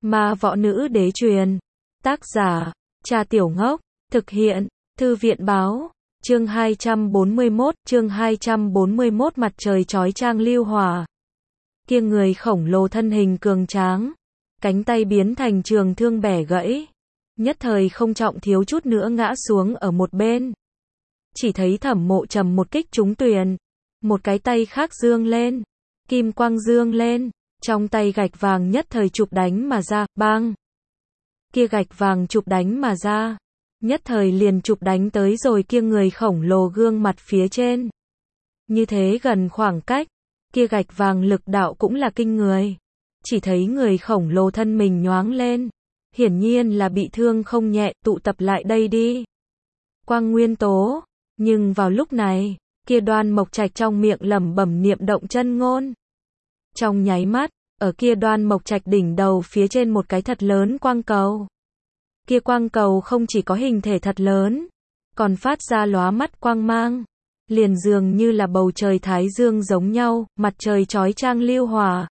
Ma võ nữ đế truyền. Tác giả, Trà Tiểu Ngốc. Thực hiện, Thư viện báo. Chương 241, mặt trời chói chang lưu hỏa. Kia người khổng lồ thân hình cường tráng, cánh tay biến thành trường thương bẻ gãy, nhất thời không trọng thiếu chút nữa ngã xuống ở một bên. Chỉ thấy Thẩm Mộ Trầm một kích trúng tuyền, một cái tay khác dương lên, kim quang dương lên, trong tay gạch vàng nhất thời chụp đánh mà ra, bang. Kia gạch vàng chụp đánh mà ra, nhất thời liền chụp đánh tới rồi kia người khổng lồ gương mặt phía trên. Như thế gần khoảng cách, kia gạch vàng lực đạo cũng là kinh người. Chỉ thấy người khổng lồ thân mình nhoáng lên, hiển nhiên là bị thương không nhẹ, tụ tập lại đây đi. Quang nguyên tố, nhưng vào lúc này, kia Đoan Mộc Trạch trong miệng lẩm bẩm niệm động chân ngôn. Trong nháy mắt, ở kia Đoan Mộc Trạch đỉnh đầu phía trên một cái thật lớn quang cầu. Kia quang cầu không chỉ có hình thể thật lớn, còn phát ra lóa mắt quang mang, liền dường như là bầu trời thái dương giống nhau, mặt trời chói chang lưu hỏa.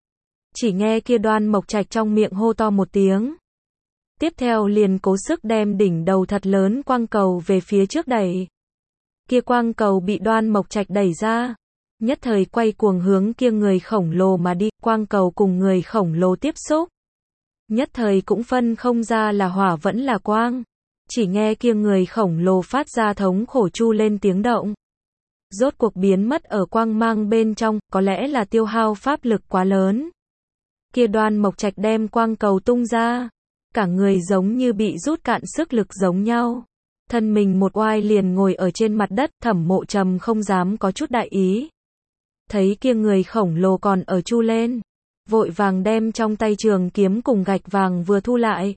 Chỉ nghe kia Đoan Mộc Trạch trong miệng hô to một tiếng. Tiếp theo liền cố sức đem đỉnh đầu thật lớn quang cầu về phía trước đẩy. Kia quang cầu bị Đoan Mộc Trạch đẩy ra, nhất thời quay cuồng hướng kia người khổng lồ mà đi, quang cầu cùng người khổng lồ tiếp xúc. Nhất thời cũng phân không ra là hỏa vẫn là quang, chỉ nghe kia người khổng lồ phát ra thống khổ chu lên tiếng động. Rốt cuộc biến mất ở quang mang bên trong, có lẽ là tiêu hao pháp lực quá lớn. Kia Đoan Mộc Trạch đem quang cầu tung ra, cả người giống như bị rút cạn sức lực giống nhau. Thân mình một oai liền ngồi ở trên mặt đất, Thẩm Mộ Trầm không dám có chút đại ý. Thấy kia người khổng lồ còn ở chu lên, vội vàng đem trong tay trường kiếm cùng gạch vàng vừa thu lại.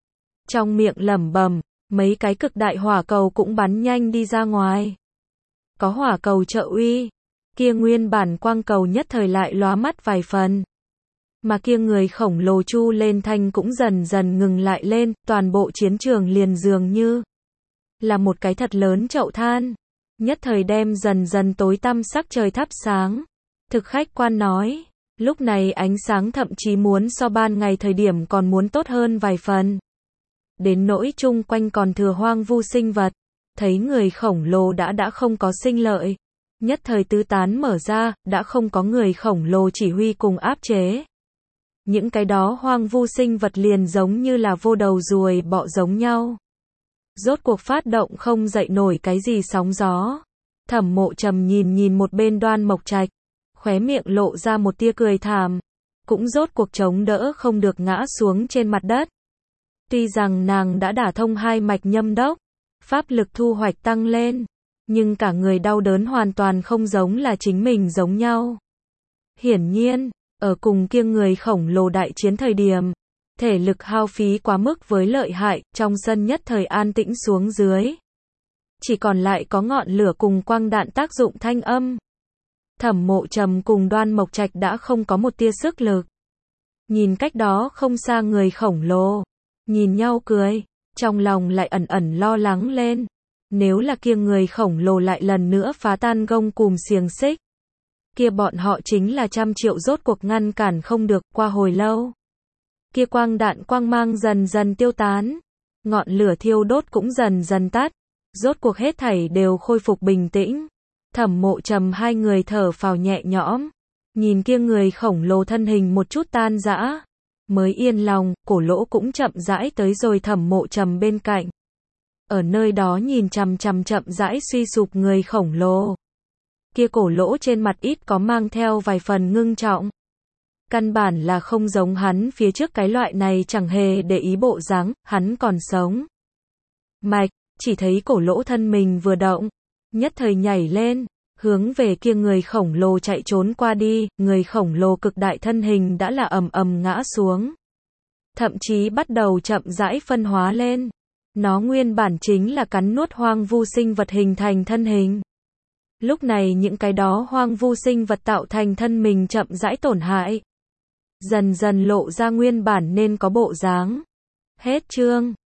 Trong miệng lẩm bẩm, mấy cái cực đại hỏa cầu cũng bắn nhanh đi ra ngoài. Có hỏa cầu trợ uy, kia nguyên bản quang cầu nhất thời lại lóa mắt vài phần. Mà kia người khổng lồ chu lên thanh cũng dần dần ngừng lại lên, toàn bộ chiến trường liền dường như là một cái thật lớn chậu than, nhất thời đem dần dần tối tăm sắc trời thắp sáng. Thực khách quan nói, lúc này ánh sáng thậm chí muốn so ban ngày thời điểm còn muốn tốt hơn vài phần. Đến nỗi chung quanh còn thừa hoang vu sinh vật, thấy người khổng lồ đã không có sinh lợi, nhất thời tứ tán mở ra, đã không có người khổng lồ chỉ huy cùng áp chế. Những cái đó hoang vu sinh vật liền giống như là vô đầu ruồi bọ giống nhau. Rốt cuộc phát động không dậy nổi cái gì sóng gió. Thẩm Mộ Trầm nhìn một bên Đoan Mộc Trạch, khóe miệng lộ ra một tia cười thảm, cũng rốt cuộc chống đỡ không được ngã xuống trên mặt đất. Tuy rằng nàng đã đả thông hai mạch nhâm đốc, pháp lực thu hoạch tăng lên, nhưng cả người đau đớn hoàn toàn không giống là chính mình giống nhau. Hiển nhiên, ở cùng kia người khổng lồ đại chiến thời điểm, thể lực hao phí quá mức với lợi hại, trong sân nhất thời an tĩnh xuống dưới. Chỉ còn lại có ngọn lửa cùng quang đạn tác dụng thanh âm. Thẩm Mộ Trầm cùng Đoan Mộc Trạch đã không có một tia sức lực. Nhìn cách đó không xa người khổng lồ, nhìn nhau cười, trong lòng lại ẩn ẩn lo lắng lên. Nếu là kia người khổng lồ lại lần nữa phá tan gông cùm xiềng xích, kia bọn họ chính là 100 triệu rốt cuộc ngăn cản không được. Qua hồi lâu, kia quang đạn quang mang dần dần tiêu tán, ngọn lửa thiêu đốt cũng dần dần tắt, rốt cuộc hết thảy đều khôi phục bình tĩnh. Thẩm Mộ Trầm hai người thở phào nhẹ nhõm, nhìn kia người khổng lồ thân hình một chút tan rã, mới yên lòng. Cổ Lỗ cũng chậm rãi tới rồi Thẩm Mộ Trầm bên cạnh, ở nơi đó nhìn chằm chậm rãi suy sụp người khổng lồ. Kia Cổ Lỗ trên mặt ít có mang theo vài phần ngưng trọng. Căn bản là không giống hắn phía trước cái loại này chẳng hề để ý bộ dáng, hắn còn sống. Mạch, chỉ thấy Cổ Lỗ thân mình vừa động, nhất thời nhảy lên, hướng về kia người khổng lồ chạy trốn qua đi, người khổng lồ cực đại thân hình đã là ầm ầm ngã xuống. Thậm chí bắt đầu chậm rãi phân hóa lên. Nó nguyên bản chính là cắn nuốt hoang vu sinh vật hình thành thân hình. Lúc này những cái đó hoang vu sinh vật tạo thành thân mình chậm rãi tổn hại, dần dần lộ ra nguyên bản nên có bộ dáng. Hết chương.